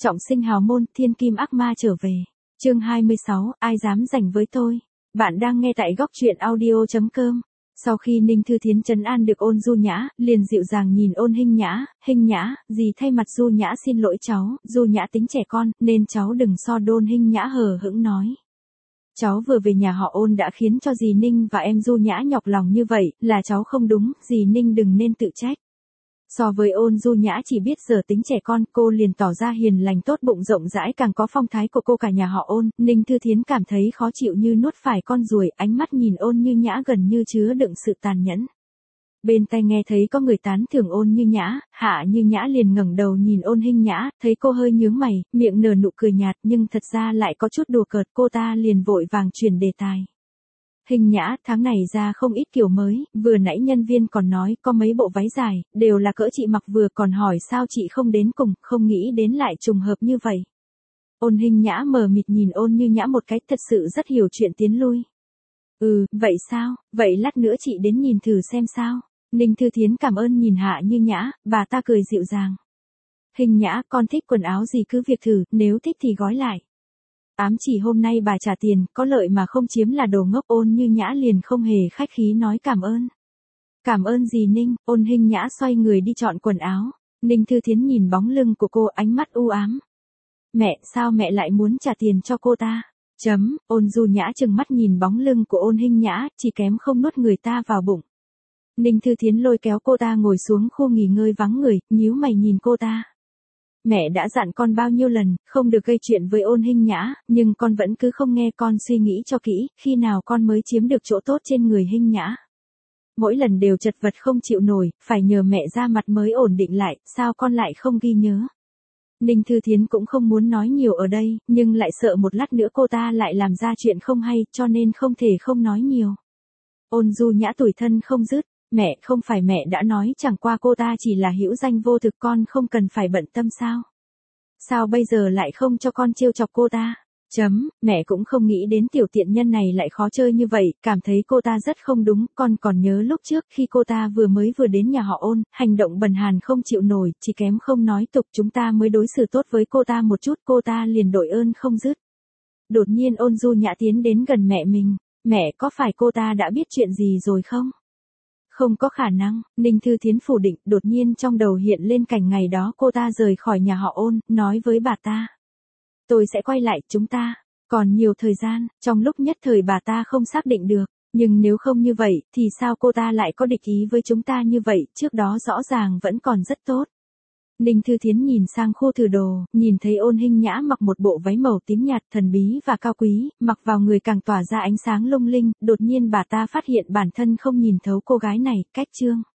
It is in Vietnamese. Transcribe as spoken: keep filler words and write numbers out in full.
Trọng sinh hào môn, thiên kim ác ma trở về. Chương hai mươi sáu, ai dám giành với tôi. Bạn đang nghe tại góc truyện audio chấm com. Sau khi Ninh Thư Thiến trấn an được Ôn Du Nhã, liền dịu dàng nhìn Ôn Hinh Nhã, Hinh Nhã, dì thay mặt Du Nhã xin lỗi cháu, Du Nhã tính trẻ con, nên cháu đừng so đôn. Hinh Nhã hờ hững nói. Cháu vừa về nhà họ Ôn đã khiến cho dì Ninh và em Du Nhã nhọc lòng như vậy, là cháu không đúng, dì Ninh đừng nên tự trách. So với Ôn Du Nhã chỉ biết giờ tính trẻ con, cô liền tỏ ra hiền lành tốt bụng rộng rãi càng có phong thái của cô cả nhà họ Ôn. Ninh Thư Thiến cảm thấy khó chịu như nuốt phải con ruồi, ánh mắt nhìn Ôn Như Nhã gần như chứa đựng sự tàn nhẫn. Bên tai nghe thấy có người tán thưởng Ôn Như Nhã, Hạ Như Nhã liền ngẩng đầu nhìn Ôn Hinh Nhã, thấy cô hơi nhướng mày, miệng nở nụ cười nhạt nhưng thật ra lại có chút đùa cợt, cô ta liền vội vàng chuyển đề tài. Hinh Nhã, tháng này ra không ít kiểu mới, vừa nãy nhân viên còn nói có mấy bộ váy dài, đều là cỡ chị mặc vừa, còn hỏi sao chị không đến cùng, không nghĩ đến lại trùng hợp như vậy. Ôn Hinh Nhã mờ mịt nhìn Ôn Như Nhã một cái, thật sự rất hiểu chuyện tiến lui. Ừ, vậy sao, vậy lát nữa chị đến nhìn thử xem sao. Ninh Thư Thiến cảm ơn nhìn Hạ Như Nhã, bà ta cười dịu dàng. Hinh Nhã, con thích quần áo gì cứ việc thử, nếu thích thì gói lại. Ám chỉ hôm nay bà trả tiền, có lợi mà không chiếm là đồ ngốc. Ôn Như Nhã liền không hề khách khí nói cảm ơn. Cảm ơn gì Ninh. Ôn Hinh Nhã xoay người đi chọn quần áo. Ninh Thư Thiến nhìn bóng lưng của cô, ánh mắt u ám. Mẹ, sao mẹ lại muốn trả tiền cho cô ta? Chấm. Ôn Du Nhã trừng mắt nhìn bóng lưng của Ôn Hinh Nhã, chỉ kém không nuốt người ta vào bụng. Ninh Thư Thiến lôi kéo cô ta ngồi xuống khu nghỉ ngơi vắng người, nhíu mày nhìn cô ta. Mẹ đã dặn con bao nhiêu lần, không được gây chuyện với Ôn Hinh Nhã, nhưng con vẫn cứ không nghe. Con suy nghĩ cho kỹ, khi nào con mới chiếm được chỗ tốt trên người Hinh Nhã. Mỗi lần đều chật vật không chịu nổi, phải nhờ mẹ ra mặt mới ổn định lại, sao con lại không ghi nhớ. Ninh Thư Thiến cũng không muốn nói nhiều ở đây, nhưng lại sợ một lát nữa cô ta lại làm ra chuyện không hay, cho nên không thể không nói nhiều. Ôn Du Nhã tủi thân không dứt. Mẹ, không phải mẹ đã nói chẳng qua cô ta chỉ là hữu danh vô thực, con không cần phải bận tâm sao? Sao bây giờ lại không cho con trêu chọc cô ta? Chấm, mẹ cũng không nghĩ đến tiểu tiện nhân này lại khó chơi như vậy, cảm thấy cô ta rất không đúng. Con còn nhớ lúc trước khi cô ta vừa mới vừa đến nhà họ Ôn, hành động bần hàn không chịu nổi, chỉ kém không nói tục, chúng ta mới đối xử tốt với cô ta một chút, cô ta liền đội ơn không dứt. Đột nhiên Ôn Du Nhã tiến đến gần mẹ mình. Mẹ, có phải cô ta đã biết chuyện gì rồi không? Không có khả năng. Ninh Thư Thiến phủ định, đột nhiên trong đầu hiện lên cảnh ngày đó cô ta rời khỏi nhà họ Ôn, nói với bà ta. Tôi sẽ quay lại, chúng ta còn nhiều thời gian. Trong lúc nhất thời bà ta không xác định được, nhưng nếu không như vậy, thì sao cô ta lại có địch ý với chúng ta như vậy, trước đó rõ ràng vẫn còn rất tốt. Ninh Thư Thiến nhìn sang khu thử đồ, nhìn thấy Ôn Hinh Nhã mặc một bộ váy màu tím nhạt thần bí và cao quý, mặc vào người càng tỏa ra ánh sáng lung linh, đột nhiên bà ta phát hiện bản thân không nhìn thấu cô gái này, cách trương.